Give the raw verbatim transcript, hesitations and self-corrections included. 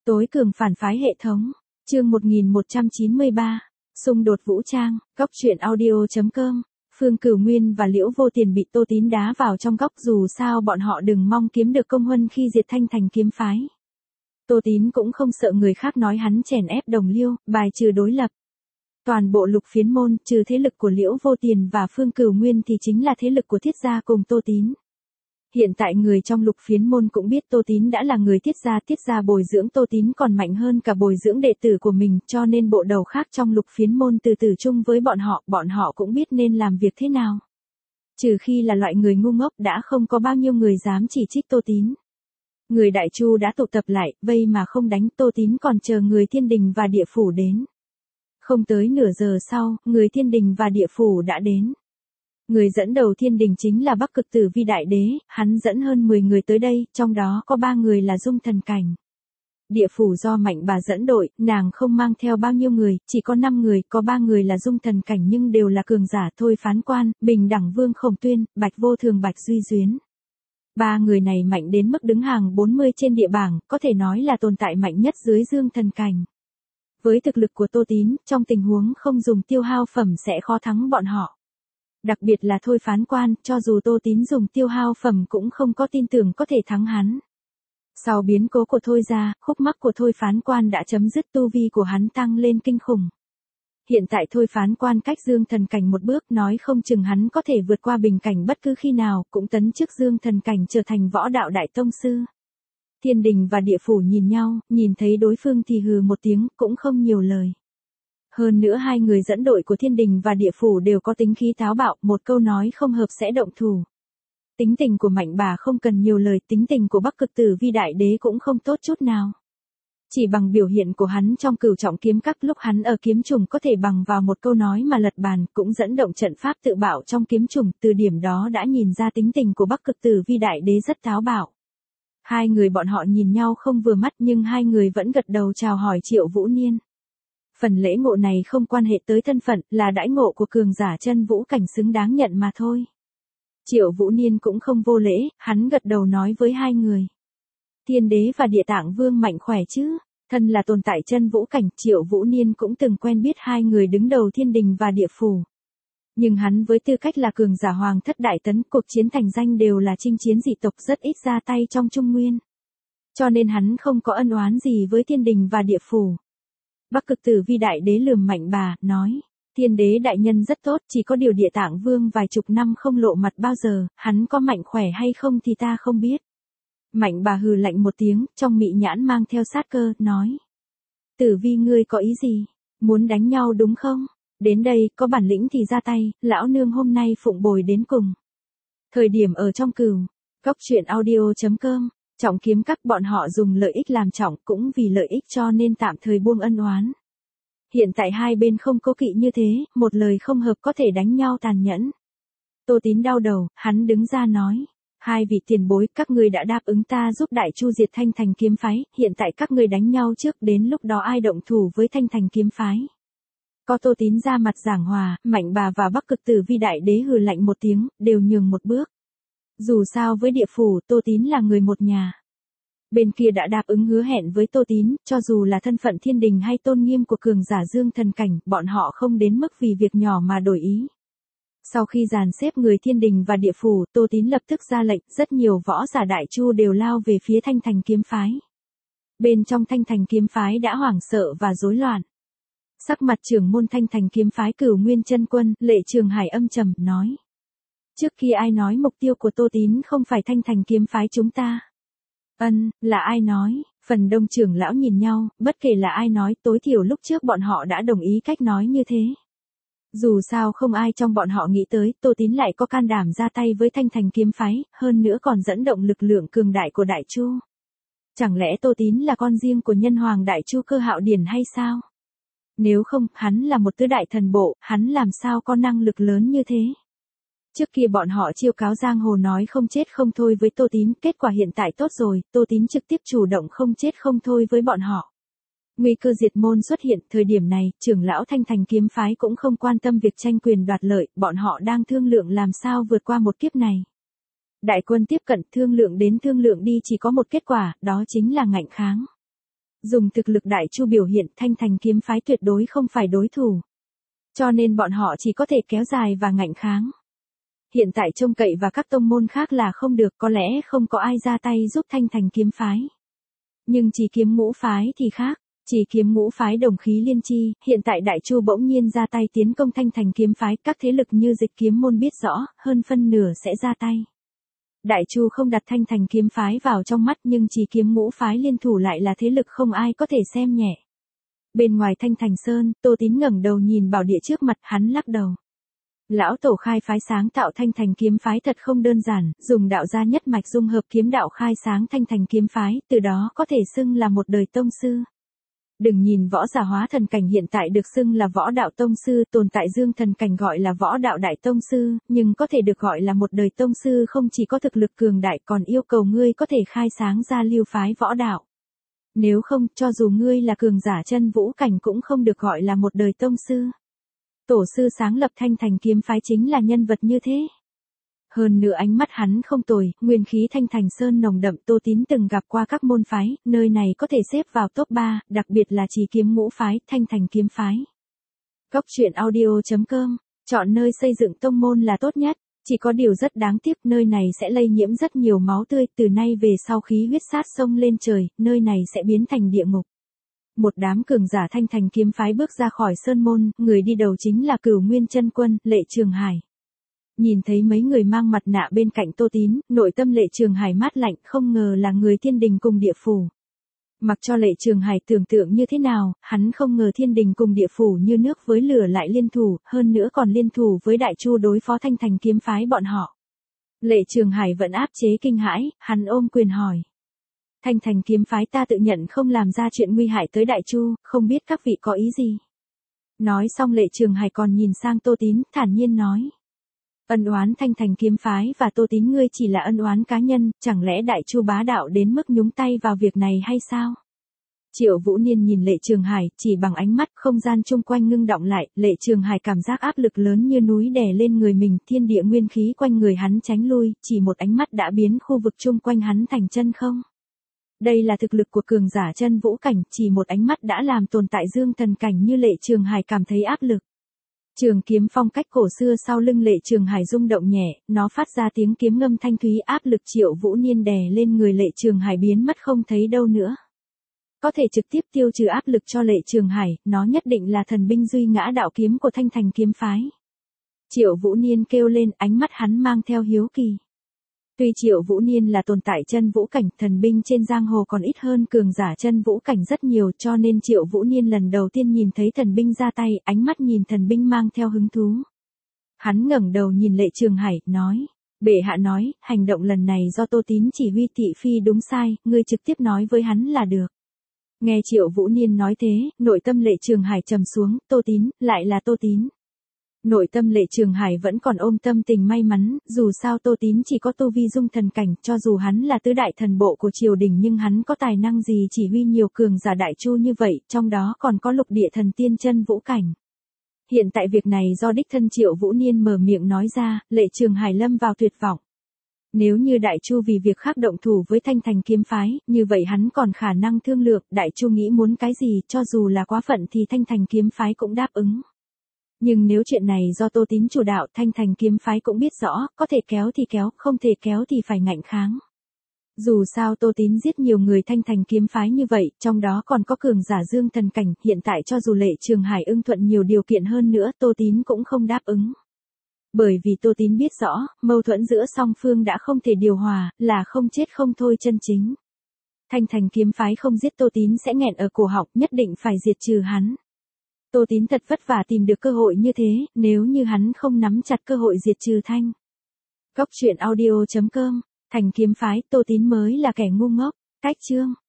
Tối cường phản phái hệ thống. Chương một nghìn một trăm chín mươi ba. Xung đột vũ trang. Góc truyện audio chấm com. Phương Cửu Nguyên và Liễu Vô Tiền bị Tô Tín đá vào trong góc, dù sao bọn họ đừng mong kiếm được công huân khi diệt Thanh Thành kiếm phái. Tô Tín cũng không sợ người khác nói hắn chèn ép đồng liêu, bài trừ đối lập. Toàn bộ Lục Phiến môn, trừ thế lực của Liễu Vô Tiền và Phương Cửu Nguyên thì chính là thế lực của Thiết gia cùng Tô Tín. Hiện tại người trong Lục Phiến môn cũng biết Tô Tín đã là người Thiết gia, Thiết gia bồi dưỡng Tô Tín còn mạnh hơn cả bồi dưỡng đệ tử của mình, cho nên bộ đầu khác trong Lục Phiến môn từ từ chung với bọn họ, bọn họ cũng biết nên làm việc thế nào. Trừ khi là loại người ngu ngốc, đã không có bao nhiêu người dám chỉ trích Tô Tín. Người Đại Chu đã tụ tập lại, vây mà không đánh, Tô Tín còn chờ người Thiên Đình và Địa Phủ đến. Không tới nửa giờ sau, người Thiên Đình và Địa Phủ đã đến. Người dẫn đầu Thiên Đình chính là Bắc Cực Tử Vi Đại Đế, hắn dẫn hơn mười người tới đây, trong đó có ba người là Dung Thần Cảnh. Địa Phủ do Mạnh Bà dẫn đội, nàng không mang theo bao nhiêu người, chỉ có năm người, có ba người là Dung Thần Cảnh nhưng đều là cường giả. Thôi Phán Quan, Bình Đẳng Vương Khổng Tuyên, Bạch Vô Thường, Bạch Duy Duyến. Ba người này mạnh đến mức đứng hàng bốn mươi trên địa bảng, có thể nói là tồn tại mạnh nhất dưới Dương Thần Cảnh. Với thực lực của Tô Tín, trong tình huống không dùng tiêu hao phẩm sẽ khó thắng bọn họ. Đặc biệt là Thôi Phán Quan, cho dù Tô Tín dùng tiêu hao phẩm cũng không có tin tưởng có thể thắng hắn. Sau biến cố của Thôi gia, khúc mắc của Thôi Phán Quan đã chấm dứt, tu vi của hắn tăng lên kinh khủng. Hiện tại Thôi Phán Quan cách Dương Thần Cảnh một bước, nói không chừng hắn có thể vượt qua bình cảnh bất cứ khi nào, cũng tấn chức Dương Thần Cảnh trở thành võ đạo đại tông sư. Thiên Đình và Địa Phủ nhìn nhau, nhìn thấy đối phương thì hừ một tiếng, cũng không nhiều lời. Hơn nữa hai người dẫn đội của Thiên Đình và Địa Phủ đều có tính khí táo bạo, một câu nói không hợp sẽ động thủ. Tính tình của Mạnh Bà không cần nhiều lời, tính tình của Bắc Cực Tử Vi Đại Đế cũng không tốt chút nào. Chỉ bằng biểu hiện của hắn trong Cửu Trọng Kiếm Các lúc hắn ở kiếm trùng có thể bằng vào một câu nói mà lật bàn, cũng dẫn động trận pháp tự bạo trong kiếm trùng, từ điểm đó đã nhìn ra tính tình của Bắc Cực Tử Vi Đại Đế rất táo bạo. Hai người bọn họ nhìn nhau không vừa mắt nhưng hai người vẫn gật đầu chào hỏi Triệu Vũ Niên. Phần lễ ngộ này không quan hệ tới thân phận, là đãi ngộ của cường giả chân vũ cảnh xứng đáng nhận mà thôi. Triệu Vũ Niên cũng không vô lễ, hắn gật đầu nói với hai người. Thiên Đế và Địa Tạng Vương mạnh khỏe chứ? Thân là tồn tại chân vũ cảnh, Triệu Vũ Niên cũng từng quen biết hai người đứng đầu Thiên Đình và Địa Phủ. Nhưng hắn với tư cách là cường giả Hoàng Thất Đại Tấn, cuộc chiến thành danh đều là chinh chiến dị tộc, rất ít ra tay trong Trung Nguyên. Cho nên hắn không có ân oán gì với Thiên Đình và Địa Phủ. Bắc Cực Tử Vi Đại Đế lườm Mạnh Bà, nói, Thiên Đế đại nhân rất tốt, chỉ có điều Địa Tạng Vương vài chục năm không lộ mặt bao giờ, hắn có mạnh khỏe hay không thì ta không biết. Mạnh Bà hừ lạnh một tiếng, trong mị nhãn mang theo sát cơ, nói, Tử Vi ngươi có ý gì? Muốn đánh nhau đúng không? Đến đây, có bản lĩnh thì ra tay, lão nương hôm nay phụng bồi đến cùng. Thời điểm ở trong Cửu, góc truyện audio chấm com. Trọng Kiếm Các bọn họ dùng lợi ích làm trọng, cũng vì lợi ích cho nên tạm thời buông ân oán. Hiện tại hai bên không cố kỵ như thế, một lời không hợp có thể đánh nhau tàn nhẫn. Tô Tín đau đầu, hắn đứng ra nói, hai vị tiền bối, các ngươi đã đáp ứng ta giúp Đại Chu diệt Thanh Thành kiếm phái, hiện tại các ngươi đánh nhau trước, đến lúc đó ai động thủ với Thanh Thành kiếm phái. Có Tô Tín ra mặt giảng hòa, Mạnh Bà và Bắc Cực Tử Vi Đại Đế hừ lạnh một tiếng, đều nhường một bước. Dù sao với Địa Phủ, Tô Tín là người một nhà. Bên kia đã đáp ứng hứa hẹn với Tô Tín, cho dù là thân phận Thiên Đình hay tôn nghiêm của cường giả Dương Thần Cảnh, bọn họ không đến mức vì việc nhỏ mà đổi ý. Sau khi dàn xếp người Thiên Đình và Địa Phủ, Tô Tín lập tức ra lệnh, rất nhiều võ giả Đại Chu đều lao về phía Thanh Thành kiếm phái. Bên trong Thanh Thành kiếm phái đã hoảng sợ và rối loạn. Sắc mặt trưởng môn Thanh Thành kiếm phái Cửu Nguyên Chân Quân, Lệ Trường Hải âm trầm, nói. Trước khi ai nói mục tiêu của Tô Tín không phải Thanh Thành kiếm phái chúng ta? Ân, là ai nói? Phần đông trưởng lão nhìn nhau, bất kể là ai nói, tối thiểu lúc trước bọn họ đã đồng ý cách nói như thế. Dù sao không ai trong bọn họ nghĩ tới, Tô Tín lại có can đảm ra tay với Thanh Thành kiếm phái, hơn nữa còn dẫn động lực lượng cường đại của Đại Chu. Chẳng lẽ Tô Tín là con riêng của nhân hoàng Đại Chu Cơ Hạo Điển hay sao? Nếu không, hắn là một tứ đại thần bộ, hắn làm sao có năng lực lớn như thế? Trước kia bọn họ chiêu cáo giang hồ nói không chết không thôi với Tô Tín, kết quả hiện tại tốt rồi, Tô Tín trực tiếp chủ động không chết không thôi với bọn họ. Nguy cơ diệt môn xuất hiện, thời điểm này, trưởng lão Thanh Thành kiếm phái cũng không quan tâm việc tranh quyền đoạt lợi, bọn họ đang thương lượng làm sao vượt qua một kiếp này. Đại quân tiếp cận, thương lượng đến thương lượng đi chỉ có một kết quả, đó chính là ngạnh kháng. Dùng thực lực Đại Chu biểu hiện, Thanh Thành kiếm phái tuyệt đối không phải đối thủ. Cho nên bọn họ chỉ có thể kéo dài và ngạnh kháng. Hiện tại trông cậy và các tông môn khác là không được, có lẽ không có ai ra tay giúp Thanh Thành kiếm phái. Nhưng Chỉ Kiếm Ngũ phái thì khác. Chỉ Kiếm Ngũ phái đồng khí liên chi, hiện tại Đại Chu bỗng nhiên ra tay tiến công Thanh Thành kiếm phái, các thế lực như Dịch Kiếm môn biết rõ, hơn phân nửa sẽ ra tay. Đại Chu không đặt Thanh Thành kiếm phái vào trong mắt, nhưng Chỉ Kiếm Ngũ phái liên thủ lại là thế lực không ai có thể xem nhẹ. Bên ngoài Thanh Thành Sơn, Tô Tín ngẩng đầu nhìn bảo địa trước mặt, hắn lắc đầu. Lão tổ khai phái sáng tạo Thanh Thành kiếm phái thật không đơn giản, dùng đạo gia nhất mạch dung hợp kiếm đạo khai sáng Thanh Thành kiếm phái, từ đó có thể xưng là một đời tông sư. Đừng nhìn võ giả hóa thần cảnh hiện tại được xưng là võ đạo tông sư, tồn tại dương thần cảnh gọi là võ đạo đại tông sư, nhưng có thể được gọi là một đời tông sư không chỉ có thực lực cường đại còn yêu cầu ngươi có thể khai sáng ra lưu phái võ đạo. Nếu không, cho dù ngươi là cường giả chân vũ cảnh cũng không được gọi là một đời tông sư. Tổ sư sáng lập Thanh Thành kiếm phái chính là nhân vật như thế. Hơn nữa ánh mắt hắn không tồi, nguyên khí Thanh Thành Sơn nồng đậm. Tô Tín từng gặp qua các môn phái, nơi này có thể xếp vào top ba, đặc biệt là Chỉ Kiếm Ngũ phái, Thanh Thành kiếm phái. Góc truyện audio chấm com, chọn nơi xây dựng tông môn là tốt nhất, chỉ có điều rất đáng tiếc nơi này sẽ lây nhiễm rất nhiều máu tươi, từ nay về sau khí huyết sát sông lên trời, nơi này sẽ biến thành địa ngục. Một đám cường giả Thanh Thành kiếm phái bước ra khỏi sơn môn, người đi đầu chính là Cửu Nguyên Chân Quân, Lệ Trường Hải. Nhìn thấy mấy người mang mặt nạ bên cạnh Tô Tín, nội tâm Lệ Trường Hải mát lạnh, không ngờ là người thiên đình cùng địa phủ. Mặc cho Lệ Trường Hải tưởng tượng như thế nào, hắn không ngờ thiên đình cùng địa phủ như nước với lửa lại liên thủ, hơn nữa còn liên thủ với Đại Chu đối phó Thanh Thành kiếm phái bọn họ. Lệ Trường Hải vẫn áp chế kinh hãi, hắn ôm quyền hỏi. Thanh Thành kiếm phái ta tự nhận không làm ra chuyện nguy hại tới Đại Chu, không biết các vị có ý gì. Nói xong Lệ Trường Hải còn nhìn sang Tô Tín, thản nhiên nói. Ân oán Thanh Thành kiếm phái và Tô Tín ngươi chỉ là ân oán cá nhân, chẳng lẽ Đại Chu bá đạo đến mức nhúng tay vào việc này hay sao? Triệu Vũ Niên nhìn Lệ Trường Hải, chỉ bằng ánh mắt, không gian chung quanh ngưng động lại, Lệ Trường Hải cảm giác áp lực lớn như núi đè lên người mình, thiên địa nguyên khí quanh người hắn tránh lui, chỉ một ánh mắt đã biến khu vực chung quanh hắn thành chân không. Đây là thực lực của cường giả chân vũ cảnh, chỉ một ánh mắt đã làm tồn tại dương thần cảnh như Lệ Trường Hải cảm thấy áp lực. Trường kiếm phong cách cổ xưa sau lưng Lệ Trường Hải rung động nhẹ, nó phát ra tiếng kiếm ngâm thanh thúy, áp lực Triệu Vũ Niên đè lên người Lệ Trường Hải biến mất không thấy đâu nữa. Có thể trực tiếp tiêu trừ áp lực cho Lệ Trường Hải, nó nhất định là thần binh duy ngã đạo kiếm của Thanh Thành kiếm phái. Triệu Vũ Niên kêu lên, ánh mắt hắn mang theo hiếu kỳ. Tuy Triệu Vũ Niên là tồn tại chân vũ cảnh, thần binh trên giang hồ còn ít hơn cường giả chân vũ cảnh rất nhiều, cho nên Triệu Vũ Niên lần đầu tiên nhìn thấy thần binh ra tay, ánh mắt nhìn thần binh mang theo hứng thú. Hắn ngẩng đầu nhìn Lệ Trường Hải, nói, bệ hạ nói, hành động lần này do Tô Tín chỉ huy thị phi đúng sai, ngươi trực tiếp nói với hắn là được. Nghe Triệu Vũ Niên nói thế, nội tâm Lệ Trường Hải trầm xuống, Tô Tín, lại là Tô Tín. Nội tâm Lệ Trường Hải vẫn còn ôm tâm tình may mắn, dù sao Tô Tín chỉ có tu vi dung thần cảnh, cho dù hắn là tứ đại thần bộ của triều đình nhưng hắn có tài năng gì chỉ huy nhiều cường giả Đại Chu như vậy, trong đó còn có lục địa thần tiên chân vũ cảnh. Hiện tại việc này do đích thân Triệu Vũ Niên mở miệng nói ra, Lệ Trường Hải lâm vào tuyệt vọng. Nếu như Đại Chu vì việc khác động thủ với Thanh Thành kiếm phái, như vậy hắn còn khả năng thương lượng, Đại Chu nghĩ muốn cái gì, cho dù là quá phận thì Thanh Thành kiếm phái cũng đáp ứng. Nhưng nếu chuyện này do Tô Tín chủ đạo, Thanh Thành kiếm phái cũng biết rõ, có thể kéo thì kéo, không thể kéo thì phải ngạnh kháng. Dù sao Tô Tín giết nhiều người Thanh Thành kiếm phái như vậy, trong đó còn có cường giả dương thần cảnh, hiện tại cho dù Lệ Trường Hải ưng thuận nhiều điều kiện hơn nữa, Tô Tín cũng không đáp ứng. Bởi vì Tô Tín biết rõ, mâu thuẫn giữa song phương đã không thể điều hòa, là không chết không thôi chân chính. Thanh Thành kiếm phái không giết Tô Tín sẽ nghẹn ở cổ họng, nhất định phải diệt trừ hắn. Tô Tín thật vất vả tìm được cơ hội như thế, nếu như hắn không nắm chặt cơ hội diệt trừ Thanh. Góc truyện audio chấm com, Thành kiếm phái, Tô Tín mới là kẻ ngu ngốc. Cách chương